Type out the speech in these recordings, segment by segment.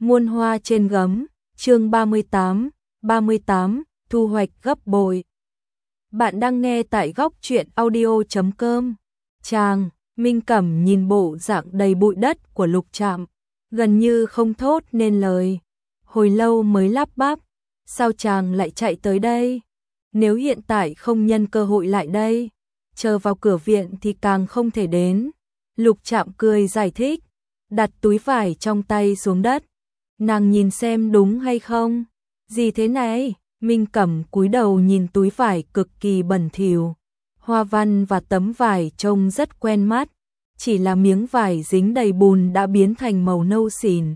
Muôn hoa trên gấm, chương 38, thu hoạch gấp bội. Bạn đang nghe tại góc truyện audio.com. Chàng, Minh Cẩm nhìn bộ dạng đầy bụi đất của Lục Trạm, gần như không thốt nên lời. Hồi lâu mới lắp bắp, sao chàng lại chạy tới đây? Nếu hiện tại không nhân cơ hội lại đây, chờ vào cửa viện thì càng không thể đến. Lục Trạm cười giải thích, đặt túi vải trong tay xuống đất. Nàng nhìn xem đúng hay không? Gì thế này? Minh Cẩm cúi đầu nhìn túi vải cực kỳ bẩn thỉu. Hoa văn và tấm vải trông rất quen mắt, chỉ là miếng vải dính đầy bùn đã biến thành màu nâu xỉn.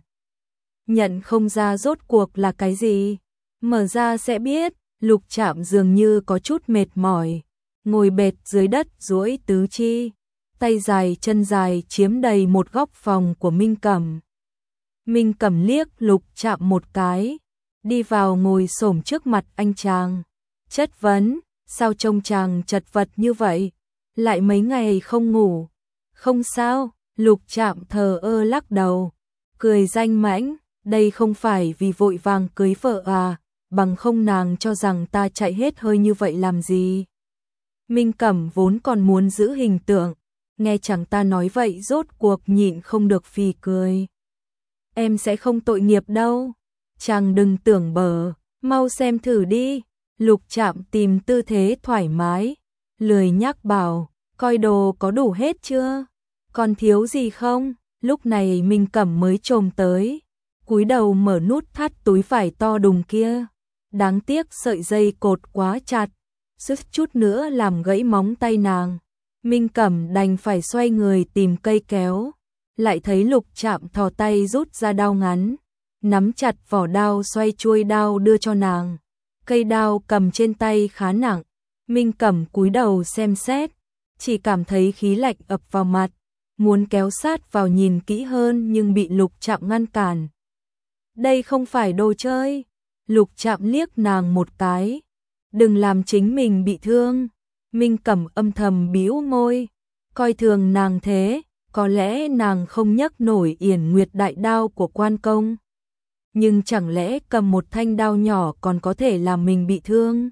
Nhận không ra rốt cuộc là cái gì, mở ra sẽ biết. Lục Trạm dường như có chút mệt mỏi, ngồi bệt dưới đất duỗi tứ chi, tay dài chân dài chiếm đầy một góc phòng của Minh Cẩm. Minh Cẩm liếc Lục Trạm một cái, đi vào ngồi xổm trước mặt anh chàng, chất vấn, sao trông chàng chật vật như vậy, lại mấy ngày không ngủ? Không sao, Lục Trạm thờ ơ lắc đầu, cười danh mãnh, đây không phải vì vội vàng cưới vợ à, bằng không nàng cho rằng ta chạy hết hơi như vậy làm gì. Minh Cẩm vốn còn muốn giữ hình tượng, nghe chẳng ta nói vậy rốt cuộc nhịn không được phì cười. Em sẽ không tội nghiệp đâu, chàng đừng tưởng bở, mau xem thử đi. Lục Trạm tìm tư thế thoải mái, lười nhắc bảo, coi đồ có đủ hết chưa? Còn thiếu gì không? Lúc này Minh Cẩm mới chồm tới, cúi đầu mở nút thắt túi vải to đùng kia. Đáng tiếc sợi dây cột quá chặt, suýt chút nữa làm gãy móng tay nàng. Minh Cẩm đành phải xoay người tìm cây kéo, lại thấy Lục Trạm thò tay rút ra đao ngắn, nắm chặt vỏ đao xoay chuôi đao đưa cho nàng. Cây đao cầm trên tay khá nặng, Minh Cẩm cúi đầu xem xét, chỉ cảm thấy khí lạnh ập vào mặt, muốn kéo sát vào nhìn kỹ hơn nhưng bị Lục Trạm ngăn cản. Đây không phải đồ chơi. Lục Trạm liếc nàng một cái, đừng làm chính mình bị thương. Minh Cẩm âm thầm bĩu môi, coi thường nàng thế, có lẽ nàng không nhấc nổi Yển Nguyệt đại đao của quan công, nhưng chẳng lẽ cầm một thanh đao nhỏ còn có thể làm mình bị thương?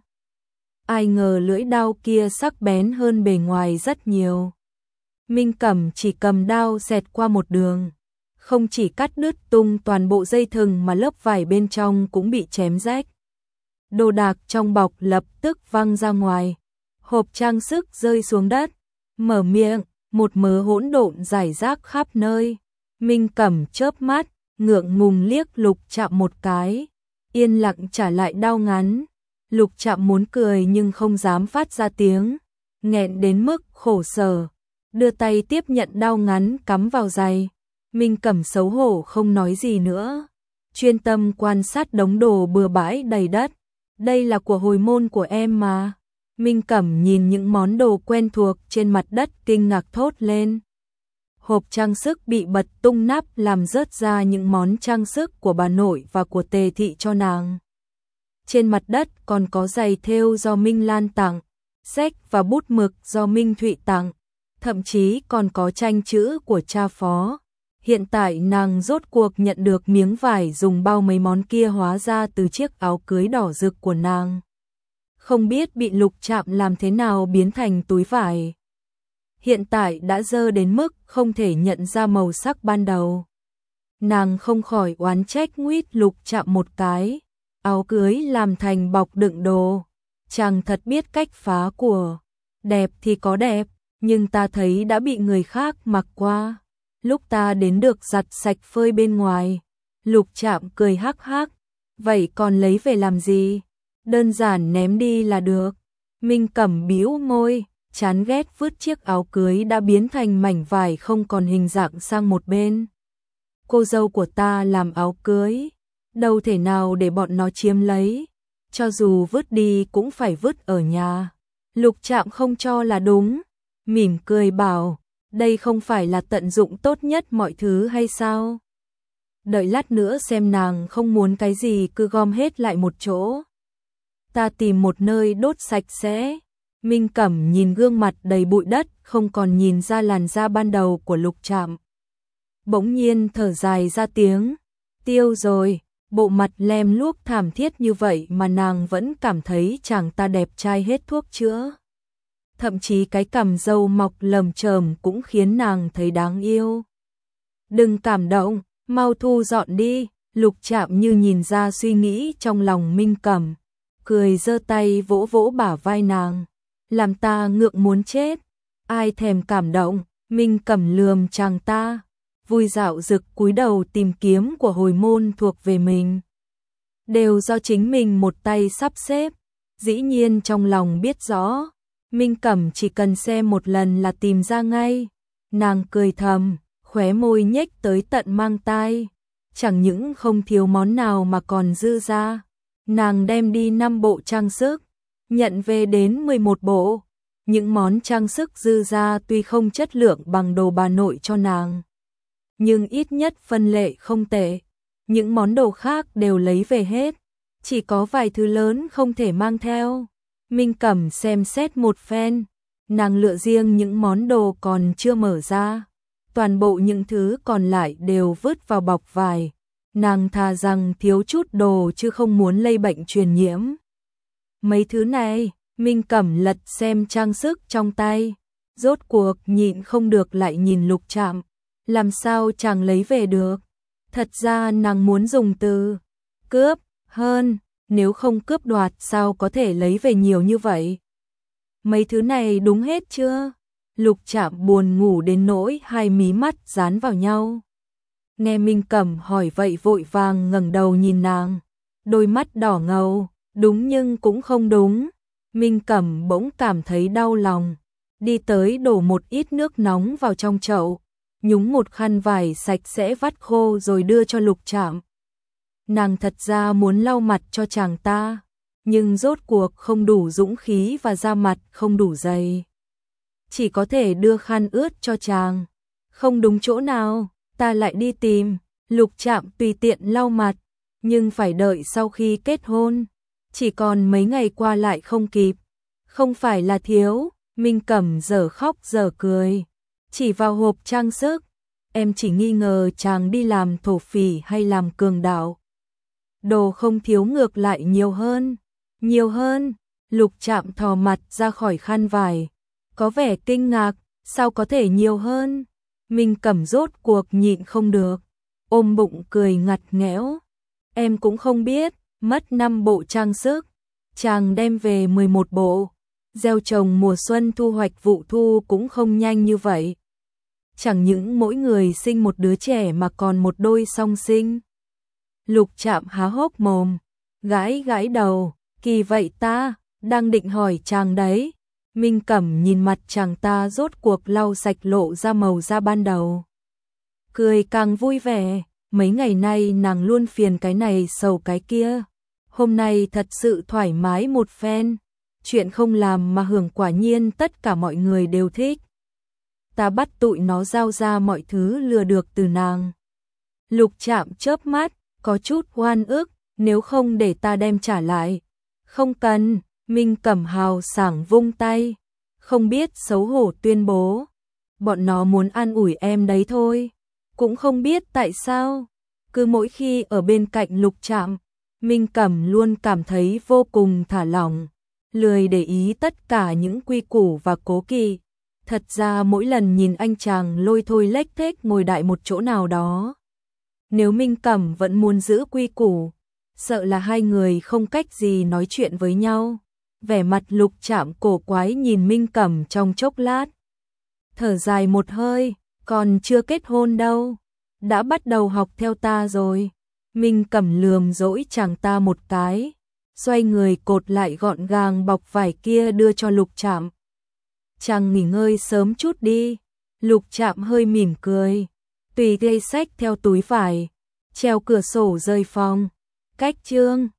Ai ngờ lưỡi đao kia sắc bén hơn bề ngoài rất nhiều. Minh Cẩm chỉ cầm đao xẹt qua một đường, không chỉ cắt đứt tung toàn bộ dây thừng mà lớp vải bên trong cũng bị chém rách. Đồ đạc trong bọc lập tức văng ra ngoài, hộp trang sức rơi xuống đất, mở miệng, một mớ hỗn độn rải rác khắp nơi. Minh Cẩm chớp mắt, ngượng ngùng liếc Lục Trạm một cái, yên lặng trả lại đao ngắn. Lục Trạm muốn cười nhưng không dám phát ra tiếng, nghẹn đến mức khổ sở, đưa tay tiếp nhận đao ngắn cắm vào giày. Minh Cẩm xấu hổ không nói gì nữa, chuyên tâm quan sát đống đồ bừa bãi đầy đất. Đây là của hồi môn của em mà. Minh Cẩm nhìn những món đồ quen thuộc trên mặt đất kinh ngạc thốt lên. Hộp trang sức bị bật tung nắp làm rớt ra những món trang sức của bà nội và của Tề thị cho nàng. Trên mặt đất còn có giày thêu do Minh Lan tặng, sách và bút mực do Minh Thụy tặng, thậm chí còn có tranh chữ của cha phó. Hiện tại nàng rốt cuộc nhận được miếng vải dùng bao mấy món kia hóa ra từ chiếc áo cưới đỏ rực của nàng. Không biết bị Lục Trạm làm thế nào biến thành túi vải. Hiện tại đã dơ đến mức không thể nhận ra màu sắc ban đầu. Nàng không khỏi oán trách nguýt Lục Trạm một cái. Áo cưới làm thành bọc đựng đồ, chàng thật biết cách phá của. Đẹp thì có đẹp, nhưng ta thấy đã bị người khác mặc qua. Lúc ta đến được giặt sạch phơi bên ngoài. Lục Trạm cười hắc hắc, vậy còn lấy về làm gì? Đơn giản ném đi là được. Minh Cẩm bĩu môi, chán ghét vứt chiếc áo cưới đã biến thành mảnh vải không còn hình dạng sang một bên. Cô dâu của ta làm áo cưới, đâu thể nào để bọn nó chiếm lấy, cho dù vứt đi cũng phải vứt ở nhà. Lục Trạm không cho là đúng, mỉm cười bảo, đây không phải là tận dụng tốt nhất mọi thứ hay sao? Đợi lát nữa xem nàng không muốn cái gì cứ gom hết lại một chỗ. Ta tìm một nơi đốt sạch sẽ. Minh Cẩm nhìn gương mặt đầy bụi đất, không còn nhìn ra làn da ban đầu của Lục Trạm. Bỗng nhiên thở dài ra tiếng, Tiêu rồi, bộ mặt lem luốc thảm thiết như vậy mà nàng vẫn cảm thấy chàng ta đẹp trai hết thuốc chữa. Thậm chí cái cằm râu mọc lởm chởm cũng khiến nàng thấy đáng yêu. Đừng cảm động, mau thu dọn đi. Lục Trạm như nhìn ra suy nghĩ trong lòng Minh Cẩm, cười giơ tay vỗ vỗ bả vai nàng, làm ta ngượng muốn chết. Ai thèm cảm động. Minh Cẩm lườm chàng ta, vui dạo dực cúi đầu tìm kiếm của hồi môn thuộc về mình. Đều do chính mình một tay sắp xếp. Dĩ nhiên trong lòng biết rõ, Minh Cẩm chỉ cần xem một lần là tìm ra ngay. Nàng cười thầm, khóe môi nhếch tới tận mang tai. Chẳng những không thiếu món nào mà còn dư ra. Nàng đem đi 5 bộ trang sức, nhận về đến 11 bộ. Những món trang sức dư ra tuy không chất lượng bằng đồ bà nội cho nàng, nhưng ít nhất phân lệ không tệ. Những món đồ khác đều lấy về hết, chỉ có vài thứ lớn không thể mang theo. Minh Cẩm xem xét một phen, nàng lựa riêng những món đồ còn chưa mở ra. Toàn bộ những thứ còn lại đều vứt vào bọc vải. Nàng thà rằng thiếu chút đồ chứ không muốn lây bệnh truyền nhiễm. Mấy thứ này, Minh Cẩm lật xem trang sức trong tay. Rốt cuộc nhịn không được lại nhìn Lục Trạm. Làm sao chàng lấy về được? Thật ra nàng muốn dùng từ cướp hơn. Nếu không cướp đoạt sao có thể lấy về nhiều như vậy? Mấy thứ này đúng hết chưa? Lục Trạm buồn ngủ đến nỗi hai mí mắt dán vào nhau. Nghe Minh Cẩm hỏi vậy vội vàng ngẩng đầu nhìn nàng, đôi mắt đỏ ngầu, đúng nhưng cũng không đúng. Minh Cẩm bỗng cảm thấy đau lòng, đi tới đổ một ít nước nóng vào trong chậu, nhúng một khăn vải sạch sẽ vắt khô rồi đưa cho Lục Trạm. Nàng thật ra muốn lau mặt cho chàng ta, nhưng rốt cuộc không đủ dũng khí và da mặt không đủ dày. Chỉ có thể đưa khăn ướt cho chàng. Không đúng chỗ nào, ta lại đi tìm. Lục Trạm tùy tiện lau mặt, nhưng phải đợi sau khi kết hôn. Chỉ còn mấy ngày qua lại không kịp. Không phải là thiếu. Minh Cẩm giờ khóc giờ cười, chỉ vào hộp trang sức. Em chỉ nghi ngờ chàng đi làm thổ phỉ hay làm cường đạo. Đồ không thiếu ngược lại nhiều hơn. Nhiều hơn. Lục Trạm thò mặt ra khỏi khăn vải, có vẻ kinh ngạc, sao có thể nhiều hơn? Minh Cẩm rốt cuộc nhịn không được, ôm bụng cười ngặt nghẽo. Em cũng không biết, mất 5 bộ trang sức, chàng đem về 11 bộ. Gieo trồng mùa xuân thu hoạch vụ thu cũng không nhanh như vậy. Chẳng những mỗi người sinh một đứa trẻ mà còn một đôi song sinh. Lục Trạm há hốc mồm, gãi gãi đầu, kỳ vậy ta, đang định hỏi chàng đấy. Minh Cẩm nhìn mặt chàng ta rốt cuộc lau sạch lộ ra màu da ban đầu. Cười càng vui vẻ, mấy ngày nay nàng luôn phiền cái này sầu cái kia. Hôm nay thật sự thoải mái một phen, chuyện không làm mà hưởng quả nhiên tất cả mọi người đều thích. Ta bắt tụi nó giao ra mọi thứ lừa được từ nàng. Lục Trạm chớp mắt, có chút oan ức, nếu không để ta đem trả lại. Không cần. Minh Cẩm hào sảng vung tay, không biết xấu hổ tuyên bố. Bọn nó muốn an ủi em đấy thôi. Cũng không biết tại sao, cứ mỗi khi ở bên cạnh Lục Trạm, Minh Cẩm luôn cảm thấy vô cùng thả lỏng, lười để ý tất cả những quy củ và cố kỵ. Thật ra mỗi lần nhìn anh chàng lôi thôi lếch thếch ngồi đại một chỗ nào đó, nếu Minh Cẩm vẫn muốn giữ quy củ, sợ là hai người không cách gì nói chuyện với nhau. Vẻ mặt Lục Trạm cổ quái nhìn Minh Cẩm trong chốc lát, thở dài một hơi, còn chưa kết hôn đâu, đã bắt đầu học theo ta rồi. Minh Cẩm lườm dỗi chàng ta một cái, xoay người cột lại gọn gàng bọc vải kia đưa cho Lục Trạm. Chàng nghỉ ngơi sớm chút đi. Lục Trạm hơi mỉm cười, tùy gây sách theo túi vải, treo cửa sổ rời phòng. Cách chương